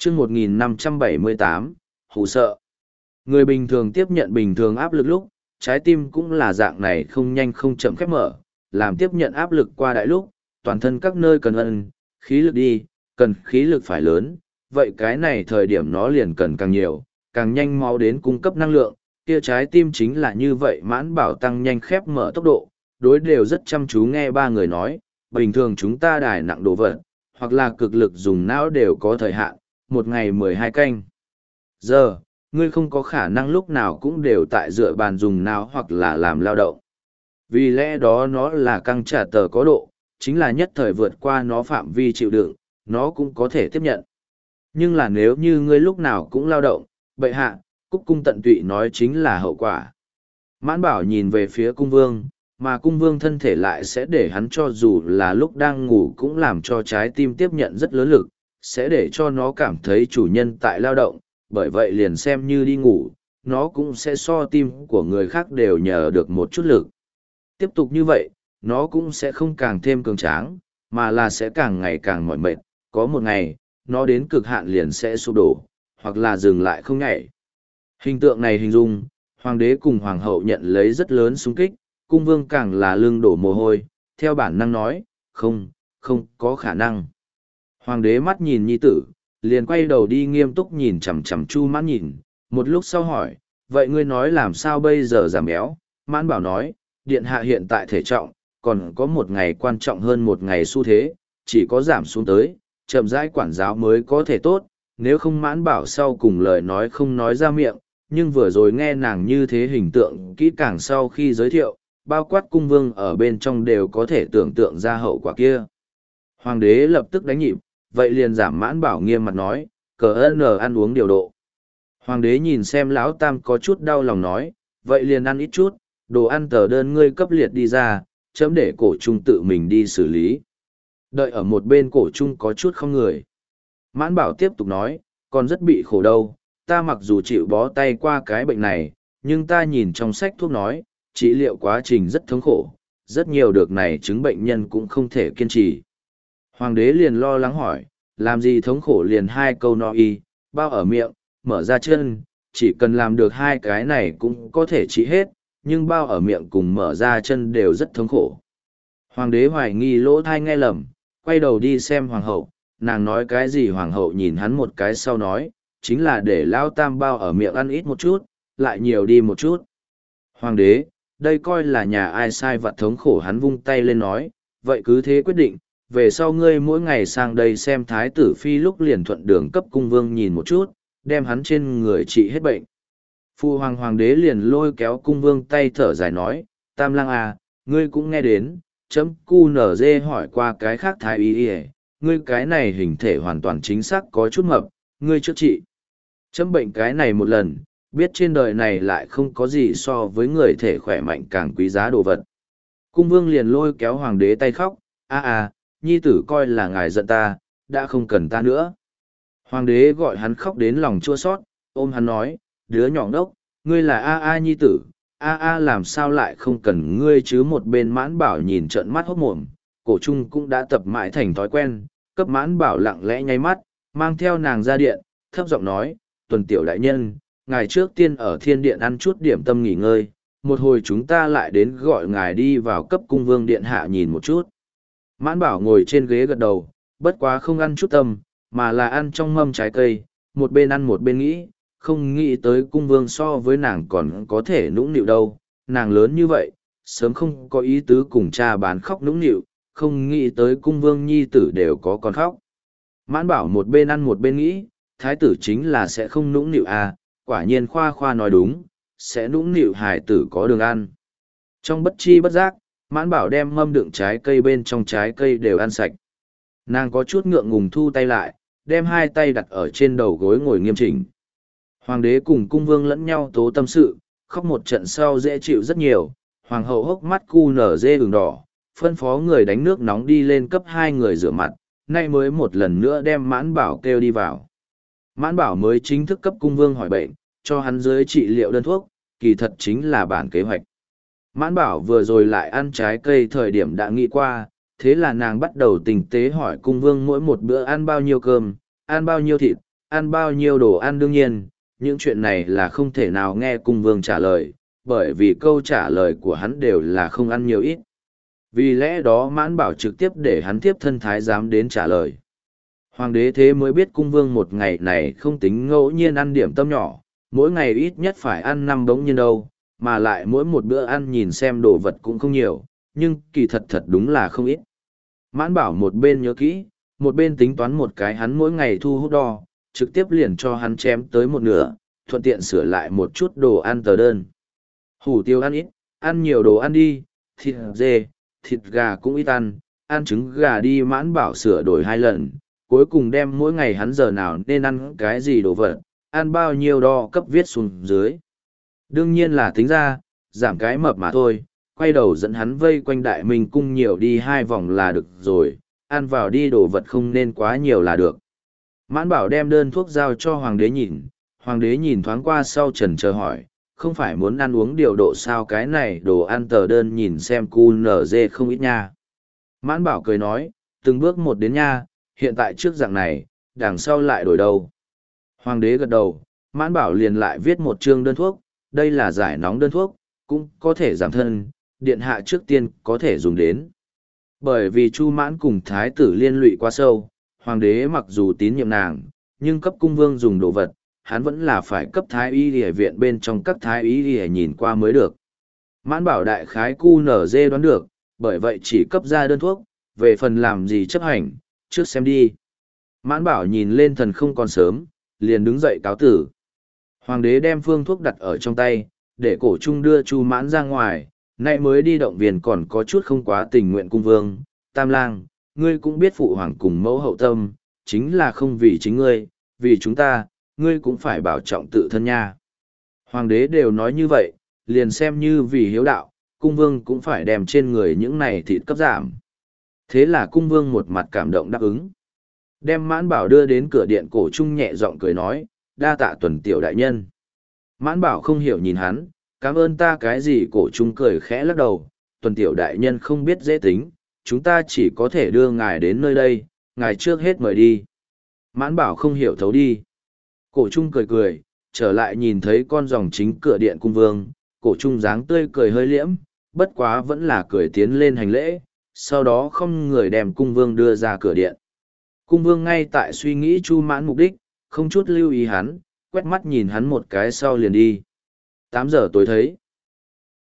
chương 1578, hù sợ. Người bình thường tiếp nhận bình thường áp lực lúc, trái tim cũng là dạng này không nhanh không chậm khép mở, làm tiếp nhận áp lực qua đại lúc, toàn thân các nơi cần ân, khí lực đi, cần khí lực phải lớn, vậy cái này thời điểm nó liền cần càng nhiều, càng nhanh máu đến cung cấp năng lượng, kia trái tim chính là như vậy Mãn Bảo tăng nhanh khép mở tốc độ, đối đều rất chăm chú nghe ba người nói, bình thường chúng ta đài nặng đồ vật, hoặc là cực lực dùng não đều có thời hạn, một ngày 12 canh. Giờ, ngươi không có khả năng lúc nào cũng đều tại dựa bàn dùng não hoặc là làm lao động. Vì lẽ đó nó là căng trả tờ có độ, chính là nhất thời vượt qua nó phạm vi chịu đựng, nó cũng có thể tiếp nhận. Nhưng là nếu như ngươi lúc nào cũng lao động, bệ hạ, cúc cung tận tụy nói chính là hậu quả. Mãn Bảo nhìn về phía cung vương, mà cung vương thân thể lại sẽ để hắn cho dù là lúc đang ngủ cũng làm cho trái tim tiếp nhận rất lớn lực, sẽ để cho nó cảm thấy chủ nhân tại lao động, bởi vậy liền xem như đi ngủ, nó cũng sẽ so tim của người khác đều nhờ được một chút lực. Tiếp tục như vậy, nó cũng sẽ không càng thêm cường tráng, mà là sẽ càng ngày càng mỏi mệt, có một ngày, nó đến cực hạn liền sẽ sụp đổ, hoặc là dừng lại không nhảy. Hình tượng này hình dung, hoàng đế cùng hoàng hậu nhận lấy rất lớn xung kích, cung vương càng là lưng đổ mồ hôi, theo bản năng nói, không có khả năng. Hoàng đế mắt nhìn nhi tử, liền quay đầu đi nghiêm túc nhìn chằm chằm Chu Mãn nhìn, một lúc sau hỏi, vậy ngươi nói làm sao bây giờ giảm béo? Mãn Bảo nói, điện hạ hiện tại thể trọng, còn có một ngày quan trọng hơn một ngày xu thế, chỉ có giảm xuống tới, chậm rãi quản giáo mới có thể tốt, nếu không Mãn Bảo sau cùng lời nói không nói ra miệng, nhưng vừa rồi nghe nàng như thế hình tượng kỹ càng sau khi giới thiệu, bao quát cung vương ở bên trong đều có thể tưởng tượng ra hậu quả kia. Hoàng đế lập tức đánh nhịp, vậy liền giảm Mãn Bảo nghiêm mặt nói, cờ ơn ăn uống điều độ. Hoàng đế nhìn xem lão tam có chút đau lòng nói, vậy liền ăn ít chút, đồ ăn tờ đơn ngươi cấp liệt đi ra, chấm để cổ trung tự mình đi xử lý. Đợi ở một bên cổ trung có chút không người. Mãn Bảo tiếp tục nói, còn rất bị khổ đâu, ta mặc dù chịu bó tay qua cái bệnh này, nhưng ta nhìn trong sách thuốc nói, trị liệu quá trình rất thống khổ, rất nhiều được này chứng bệnh nhân cũng không thể kiên trì. Hoàng đế liền lo lắng hỏi, làm gì thống khổ liền hai câu no y, bao ở miệng, mở ra chân, chỉ cần làm được hai cái này cũng có thể trị hết, nhưng bao ở miệng cùng mở ra chân đều rất thống khổ. Hoàng đế hoài nghi lỗ thai nghe lầm, quay đầu đi xem hoàng hậu, nàng nói cái gì hoàng hậu nhìn hắn một cái sau nói, chính là để lao tam bao ở miệng ăn ít một chút, lại nhiều đi một chút. Hoàng đế, đây coi là nhà ai sai vặt thống khổ hắn vung tay lên nói, vậy cứ thế quyết định, về sau ngươi mỗi ngày sang đây xem thái tử phi lúc liền thuận đường cấp cung vương nhìn một chút, đem hắn trên người trị hết bệnh. Phu hoàng đế liền lôi kéo cung vương tay thở dài nói, tam lang à, ngươi cũng nghe đến, chấm cu nở dê hỏi qua cái khác thái y ngươi cái này hình thể hoàn toàn chính xác có chút mập, ngươi chữa trị. Chấm bệnh cái này một lần, biết trên đời này lại không có gì so với người thể khỏe mạnh càng quý giá đồ vật. Cung vương liền lôi kéo hoàng đế tay khóc, nhi tử coi là ngài giận ta, đã không cần ta nữa. Hoàng đế gọi hắn khóc đến lòng chua xót, ôm hắn nói, đứa nhỏ đốc, ngươi là nhi tử, làm sao lại không cần ngươi chứ. Một bên Mãn Bảo nhìn trợn mắt hốt mồm, cổ trung cũng đã tập mãi thành thói quen, cấp Mãn Bảo lặng lẽ nháy mắt, mang theo nàng ra điện, thấp giọng nói, Tuần tiểu đại nhân, ngài trước tiên ở thiên điện ăn chút điểm tâm nghỉ ngơi, một hồi chúng ta lại đến gọi ngài đi vào cấp cung vương điện hạ nhìn một chút. Mãn Bảo ngồi trên ghế gật đầu, bất quá không ăn chút tâm, mà là ăn trong mâm trái cây, một bên ăn một bên nghĩ, không nghĩ tới cung vương so với nàng còn có thể nũng nịu đâu, nàng lớn như vậy, sớm không có ý tứ cùng cha bán khóc nũng nịu, không nghĩ tới cung vương nhi tử đều có con khóc. Mãn Bảo một bên ăn một bên nghĩ, thái tử chính là sẽ không nũng nịu quả nhiên khoa khoa nói đúng, sẽ nũng nịu hài tử có đường ăn. Trong bất chi bất giác, Mãn Bảo đem mâm đựng trái cây bên trong trái cây đều ăn sạch. Nàng có chút ngượng ngùng thu tay lại, đem hai tay đặt ở trên đầu gối ngồi nghiêm chỉnh. Hoàng đế cùng cung vương lẫn nhau tố tâm sự, khóc một trận sau dễ chịu rất nhiều, hoàng hậu hốc mắt cu nở dê ửng đỏ, phân phó người đánh nước nóng đi lên cấp hai người rửa mặt, nay mới một lần nữa đem Mãn Bảo kêu đi vào. Mãn Bảo mới chính thức cấp cung vương hỏi bệnh, cho hắn dưới trị liệu đơn thuốc, kỳ thật chính là bản kế hoạch. Mãn Bảo vừa rồi lại ăn trái cây thời điểm đã nghĩ qua, thế là nàng bắt đầu tinh tế hỏi cung vương mỗi một bữa ăn bao nhiêu cơm, ăn bao nhiêu thịt, ăn bao nhiêu đồ ăn đương nhiên, những chuyện này là không thể nào nghe cung vương trả lời, bởi vì câu trả lời của hắn đều là không ăn nhiều ít. Vì lẽ đó Mãn Bảo trực tiếp để hắn tiếp thân thái giám đến trả lời. Hoàng đế thế mới biết cung vương một ngày này không tính ngẫu nhiên ăn điểm tâm nhỏ, mỗi ngày ít nhất phải ăn 5 bỗng nhiên đâu, mà lại mỗi một bữa ăn nhìn xem đồ vật cũng không nhiều, nhưng kỳ thật thật đúng là không ít. Mãn Bảo một bên nhớ kỹ, một bên tính toán một cái hắn mỗi ngày thu hút đo, trực tiếp liền cho hắn chém tới một nửa, thuận tiện sửa lại một chút đồ ăn tờ đơn. Hủ tiếu ăn ít, ăn nhiều đồ ăn đi, thịt dê, thịt gà cũng ít ăn trứng gà đi. Mãn Bảo sửa đổi 2 lần, cuối cùng đem mỗi ngày hắn giờ nào nên ăn cái gì đồ vật, ăn bao nhiêu đo cấp viết xuống dưới. Đương nhiên là tính ra, giảm cái mập mà thôi, quay đầu dẫn hắn vây quanh Đại Minh cung nhiều đi 2 vòng là được rồi, ăn vào đi đồ vật không nên quá nhiều là được. Mãn Bảo đem đơn thuốc giao cho hoàng đế nhìn thoáng qua sau chần chờ hỏi, không phải muốn ăn uống điều độ sao, cái này đồ ăn tờ đơn nhìn xem cu nở dê không ít nha. Mãn Bảo cười nói, từng bước một đến nha, hiện tại trước dạng này, đằng sau lại đổi đâu. Hoàng đế gật đầu, Mãn Bảo liền lại viết một chương đơn thuốc, đây là giải nóng đơn thuốc, cũng có thể giảm thân, điện hạ trước tiên có thể dùng đến. Bởi vì Chu Mãn cùng thái tử liên lụy quá sâu, hoàng đế mặc dù tín nhiệm nàng, nhưng cấp cung vương dùng đồ vật, hắn vẫn là phải cấp thái y y viện bên trong các thái y y nhìn qua mới được. Mãn Bảo đại khái cu nở dê đoán được, bởi vậy chỉ cấp ra đơn thuốc, về phần làm gì chấp hành, trước xem đi. Mãn Bảo nhìn lên thần không còn sớm, liền đứng dậy cáo tử. Hoàng đế đem phương thuốc đặt ở trong tay, để Cổ Trung đưa Chu Mãn ra ngoài, nay mới đi động viên còn có chút không quá tình nguyện cung vương. Tam lang, ngươi cũng biết phụ hoàng cùng mẫu hậu tâm, chính là không vì chính ngươi, vì chúng ta, ngươi cũng phải bảo trọng tự thân nha. Hoàng đế đều nói như vậy, liền xem như vì hiếu đạo, cung vương cũng phải đem trên người những này thịt cấp giảm. Thế là cung vương một mặt cảm động đáp ứng. Đem Mãn Bảo đưa đến cửa điện, Cổ Trung nhẹ giọng cười nói, đa tạ Tuần tiểu đại nhân. Mãn Bảo không hiểu nhìn hắn, cảm ơn ta cái gì. Cổ Trung cười khẽ lắc đầu, Tuần tiểu đại nhân không biết dễ tính, chúng ta chỉ có thể đưa ngài đến nơi đây, ngài trước hết mời đi. Mãn Bảo không hiểu thấu đi. Cổ Trung cười cười, trở lại nhìn thấy con rồng chính cửa điện cung vương, Cổ Trung dáng tươi cười hơi liễm, bất quá vẫn là cười tiến lên hành lễ, sau đó không người đem cung vương đưa ra cửa điện. Cung vương ngay tại suy nghĩ Chu Mãn mục đích, không chút lưu ý hắn, quét mắt nhìn hắn một cái sau liền đi. 8 giờ tối thấy,